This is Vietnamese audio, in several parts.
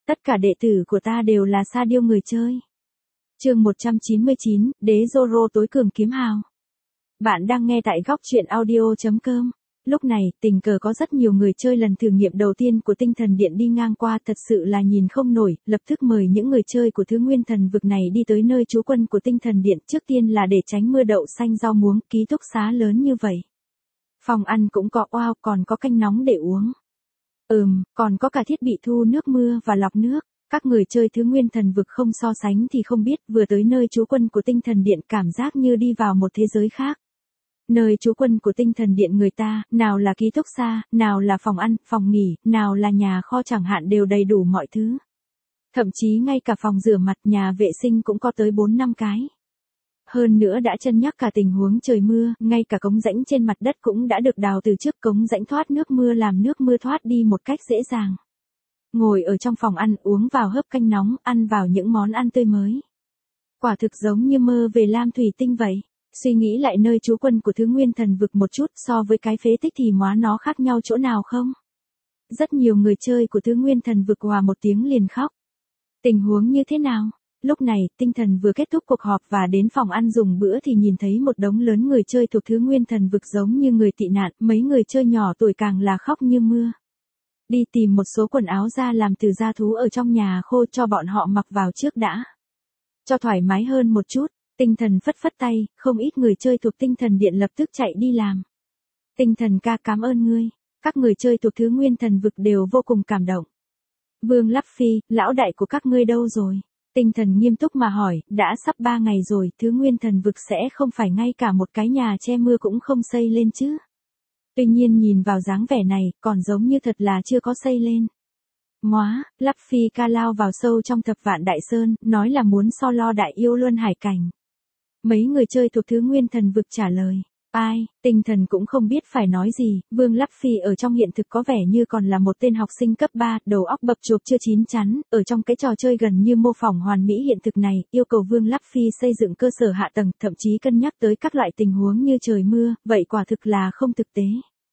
Tất cả đệ tử của ta đều là sa điêu người chơi. Chương 199, Đế Zoro tối cường kiếm hào. Bạn đang nghe tại góc truyện audio.com. Lúc này, tình cờ có rất nhiều người chơi lần thử nghiệm đầu tiên của tinh thần điện đi ngang qua, thật sự là nhìn không nổi, lập tức mời những người chơi của thứ nguyên thần vực này đi tới nơi trú quân của tinh thần điện, trước tiên là để tránh mưa đậu xanh rau muống, ký túc xá lớn như vậy. Phòng ăn cũng có, wow, còn có canh nóng để uống. Còn có cả thiết bị thu nước mưa và lọc nước. Các người chơi thứ nguyên thần vực không so sánh thì không biết, vừa tới nơi trú quân của tinh thần điện cảm giác như đi vào một thế giới khác. Nơi trú quân của tinh thần điện người ta, nào là ký túc xá, nào là phòng ăn, phòng nghỉ, nào là nhà kho chẳng hạn đều đầy đủ mọi thứ. Thậm chí ngay cả phòng rửa mặt, nhà vệ sinh cũng có tới 4-5 cái. Hơn nữa đã cân nhắc cả tình huống trời mưa, ngay cả cống rãnh trên mặt đất cũng đã được đào từ trước, cống rãnh thoát nước mưa làm nước mưa thoát đi một cách dễ dàng. Ngồi ở trong phòng ăn, uống vào hớp canh nóng, ăn vào những món ăn tươi mới. Quả thực giống như mơ về lam thủy tinh vậy. Suy nghĩ lại nơi trú quân của thứ nguyên thần vực một chút, so với cái phế tích thì móa nó khác nhau chỗ nào không? Rất nhiều người chơi của thứ nguyên thần vực hòa một tiếng liền khóc. Tình huống như thế nào? Lúc này, tinh thần vừa kết thúc cuộc họp và đến phòng ăn dùng bữa thì nhìn thấy một đống lớn người chơi thuộc thứ nguyên thần vực giống như người tị nạn, mấy người chơi nhỏ tuổi càng là khóc như mưa. Đi tìm một số quần áo ra làm từ da thú ở trong nhà khô cho bọn họ mặc vào trước đã. Cho thoải mái hơn một chút, tinh thần phất phất tay, không ít người chơi thuộc tinh thần điện lập tức chạy đi làm. Tinh thần ca cảm ơn ngươi, các người chơi thuộc thứ nguyên thần vực đều vô cùng cảm động. Vương Lắp Phi, lão đại của các ngươi đâu rồi? Tinh thần nghiêm túc mà hỏi, đã sắp 3 ngày rồi, thứ nguyên thần vực sẽ không phải ngay cả một cái nhà che mưa cũng không xây lên chứ? Tuy nhiên nhìn vào dáng vẻ này, còn giống như thật là chưa có xây lên. Móa, Lắp Phi ca lao vào sâu trong thập vạn đại sơn, nói là muốn so lo đại yêu luân hải cảnh. Mấy người chơi thuộc thứ nguyên thần vực trả lời. Ai, tinh thần cũng không biết phải nói gì, Vương Lắp Phi ở trong hiện thực có vẻ như còn là một tên học sinh cấp 3, đầu óc bập chuột chưa chín chắn, ở trong cái trò chơi gần như mô phỏng hoàn mỹ hiện thực này, yêu cầu Vương Lắp Phi xây dựng cơ sở hạ tầng, thậm chí cân nhắc tới các loại tình huống như trời mưa, vậy quả thực là không thực tế.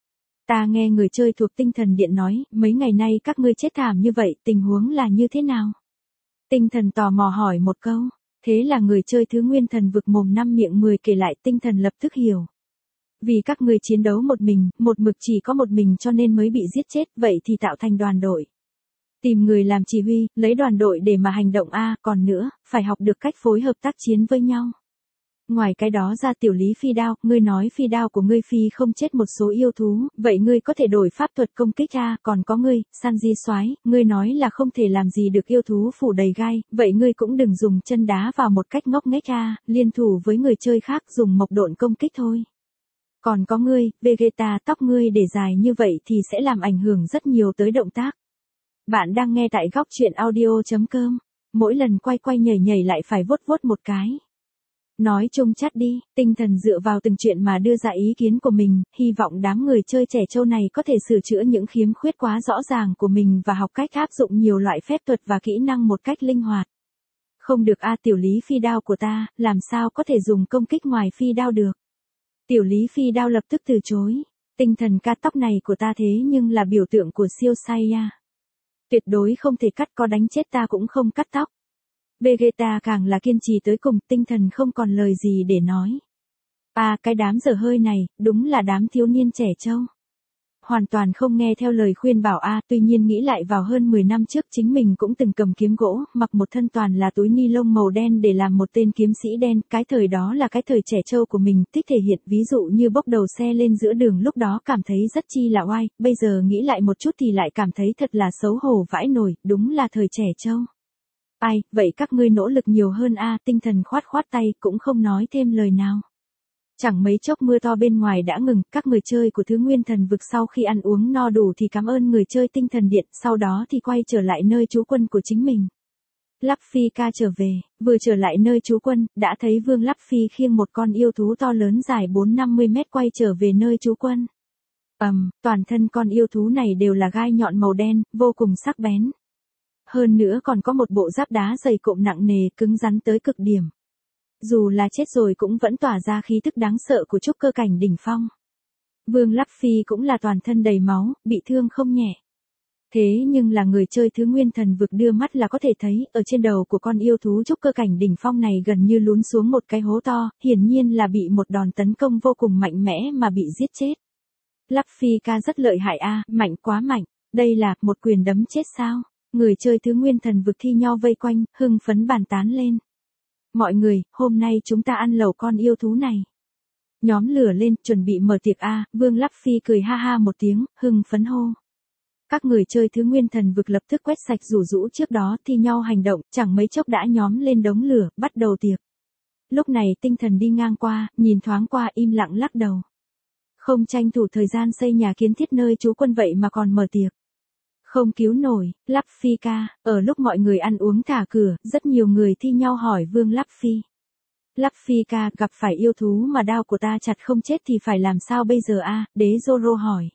Ta nghe người chơi thuộc tinh thần điện nói, mấy ngày nay các ngươi chết thảm như vậy, tình huống là như thế nào? Tinh thần tò mò hỏi một câu, thế là người chơi thứ nguyên thần vực mồm 5 miệng 10 kể lại, tinh thần lập tức hiểu. Vì các ngươi chiến đấu một mình, một mực chỉ có một mình cho nên mới bị giết chết, vậy thì tạo thành đoàn đội. Tìm người làm chỉ huy, lấy đoàn đội để mà hành động còn nữa, phải học được cách phối hợp tác chiến với nhau. Ngoài cái đó ra tiểu lý phi đao, ngươi nói phi đao của ngươi phi không chết một số yêu thú, vậy ngươi có thể đổi pháp thuật công kích còn có ngươi, Sanji soái, ngươi nói là không thể làm gì được yêu thú phủ đầy gai, vậy ngươi cũng đừng dùng chân đá vào một cách ngốc nghếch liên thủ với người chơi khác dùng mộc độn công kích thôi. Còn có ngươi, Vegeta, tóc ngươi để dài như vậy thì sẽ làm ảnh hưởng rất nhiều tới động tác. Bạn đang nghe tại góc truyện audio.com, mỗi lần quay quay nhảy nhảy lại phải vuốt vuốt một cái. Nói chung chắt đi, tinh thần dựa vào từng chuyện mà đưa ra ý kiến của mình, hy vọng đám người chơi trẻ trâu này có thể sửa chữa những khiếm khuyết quá rõ ràng của mình và học cách áp dụng nhiều loại phép thuật và kỹ năng một cách linh hoạt. Không được tiểu lý phi đao của ta, làm sao có thể dùng công kích ngoài phi đao được. Tiểu lý phi đao lập tức từ chối, tinh thần ca tóc này của ta thế nhưng là biểu tượng của siêu Saiyan. Tuyệt đối không thể cắt, có đánh chết ta cũng không cắt tóc. Vegeta càng là kiên trì tới cùng, tinh thần không còn lời gì để nói. Cái đám dở hơi này, đúng là đám thiếu niên trẻ trâu. Hoàn toàn không nghe theo lời khuyên bảo tuy nhiên nghĩ lại vào hơn 10 năm trước chính mình cũng từng cầm kiếm gỗ, mặc một thân toàn là túi ni lông màu đen để làm một tên kiếm sĩ đen, cái thời đó là cái thời trẻ trâu của mình, thích thể hiện, ví dụ như bốc đầu xe lên giữa đường lúc đó cảm thấy rất chi là oai, bây giờ nghĩ lại một chút thì lại cảm thấy thật là xấu hổ vãi nổi, đúng là thời trẻ trâu. Vậy các ngươi nỗ lực nhiều hơn tinh thần khoát khoát tay cũng không nói thêm lời nào. Chẳng mấy chốc mưa to bên ngoài đã ngừng, các người chơi của thứ nguyên thần vực sau khi ăn uống no đủ thì cảm ơn người chơi tinh thần điện, sau đó thì quay trở lại nơi trú quân của chính mình. Lắp Phi ca trở về, vừa trở lại nơi trú quân, đã thấy Vương Lắp Phi khiêng một con yêu thú to lớn dài 4-50 mét quay trở về nơi trú quân. Toàn thân con yêu thú này đều là gai nhọn màu đen, vô cùng sắc bén. Hơn nữa còn có một bộ giáp đá dày cộm nặng nề, cứng rắn tới cực điểm. Dù là chết rồi cũng vẫn tỏa ra khí tức đáng sợ của trúc cơ cảnh đỉnh phong. Vương Lắp Phi cũng là toàn thân đầy máu, bị thương không nhẹ. Thế nhưng là người chơi thứ nguyên thần vực đưa mắt là có thể thấy, ở trên đầu của con yêu thú trúc cơ cảnh đỉnh phong này gần như lún xuống một cái hố to, hiển nhiên là bị một đòn tấn công vô cùng mạnh mẽ mà bị giết chết. Luffy ca rất lợi hại a, mạnh quá mạnh, đây là một quyền đấm chết sao? Người chơi thứ nguyên thần vực thi nho vây quanh, hưng phấn bàn tán lên. Mọi người, hôm nay chúng ta ăn lẩu con yêu thú này. Nhóm lửa lên, chuẩn bị mở tiệc a, Vương Luffy cười ha ha một tiếng, hưng phấn hô. Các người chơi thứ nguyên thần vực lập tức quét sạch rủ rũ trước đó thi nhau hành động, chẳng mấy chốc đã nhóm lên đống lửa, bắt đầu tiệc. Lúc này tinh thần đi ngang qua, nhìn thoáng qua im lặng lắc đầu. Không tranh thủ thời gian xây nhà kiến thiết nơi trú quân vậy mà còn mở tiệc. Không cứu nổi, Luffy ca, ở lúc mọi người ăn uống thả cửa, rất nhiều người thi nhau hỏi Vương Luffy. Luffy ca, gặp phải yêu thú mà đao của ta chặt không chết thì phải làm sao bây giờ a? Đế Zoro hỏi.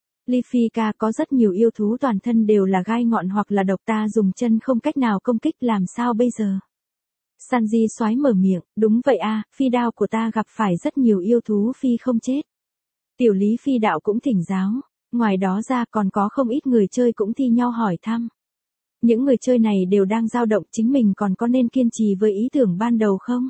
Luffy ca, có rất nhiều yêu thú toàn thân đều là gai ngọn hoặc là độc, ta dùng chân không cách nào công kích, làm sao bây giờ? Sanji xoái mở miệng, đúng vậy a, phi đao của ta gặp phải rất nhiều yêu thú phi không chết. Tiểu lý phi đạo cũng thỉnh giáo, ngoài đó ra còn có không ít người chơi cũng thi nhau hỏi thăm. Những người chơi này đều đang dao động chính mình còn có nên kiên trì với ý tưởng ban đầu không?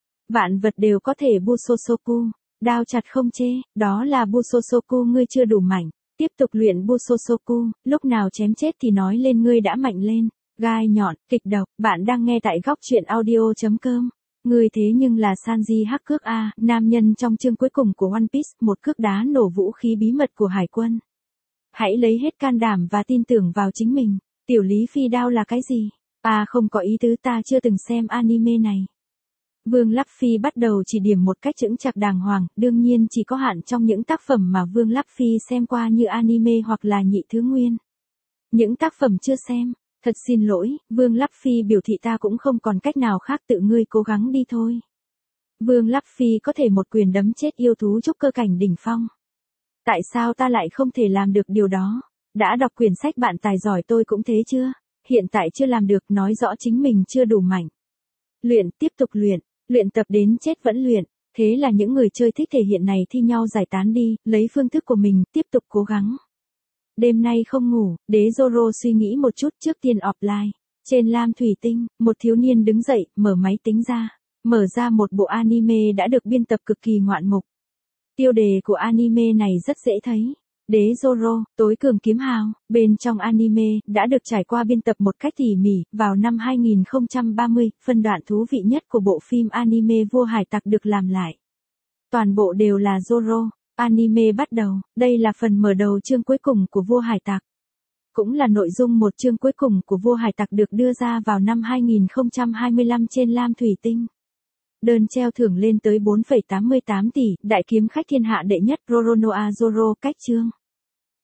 Vạn vật đều có thể Busosoku, đao chặt không chê, đó là Busosoku ngươi chưa đủ mạnh. Tiếp tục luyện Busosoku, lúc nào chém chết thì nói lên ngươi đã mạnh lên. Gai nhọn, kịch độc, bạn đang nghe tại góc truyện audio.com. Ngươi thế nhưng là Sanji hắc cước a, nam nhân trong chương cuối cùng của One Piece, một cước đá nổ vũ khí bí mật của hải quân. Hãy lấy hết can đảm và tin tưởng vào chính mình. Tiểu lý phi đao là cái gì? À không có ý tứ, ta chưa từng xem anime này. Vương Luffy bắt đầu chỉ điểm một cách chững chạc đàng hoàng, đương nhiên chỉ có hạn trong những tác phẩm mà Vương Luffy xem qua như anime hoặc là nhị thứ nguyên. Những tác phẩm chưa xem, thật xin lỗi, Vương Luffy biểu thị ta cũng không còn cách nào khác, tự ngươi cố gắng đi thôi. Vương Luffy có thể một quyền đấm chết yêu thú trúc cơ cảnh đỉnh phong. Tại sao ta lại không thể làm được điều đó? Đã đọc quyển sách Bạn tài giỏi tôi cũng thế chưa? Hiện tại chưa làm được, nói rõ chính mình chưa đủ mạnh. Luyện, tiếp tục luyện. Luyện tập đến chết vẫn luyện, thế là những người chơi thích thể hiện này thi nhau giải tán đi, lấy phương thức của mình, tiếp tục cố gắng. Đêm nay không ngủ, Đế Zoro suy nghĩ một chút trước tiên offline. Trên lam thủy tinh, một thiếu niên đứng dậy, mở máy tính ra. Mở ra một bộ anime đã được biên tập cực kỳ ngoạn mục. Tiêu đề của anime này rất dễ thấy. Đế Zoro, tối cường kiếm hào, bên trong anime, đã được trải qua biên tập một cách tỉ mỉ, vào năm 2030, phân đoạn thú vị nhất của bộ phim anime Vua Hải Tặc được làm lại. Toàn bộ đều là Zoro, anime bắt đầu, đây là phần mở đầu chương cuối cùng của Vua Hải Tặc. Cũng là nội dung một chương cuối cùng của Vua Hải Tặc được đưa ra vào năm 2025 trên lam thủy tinh. Đơn treo thưởng lên tới 4,88 tỷ, đại kiếm khách thiên hạ đệ nhất Roronoa Zoro cách chương.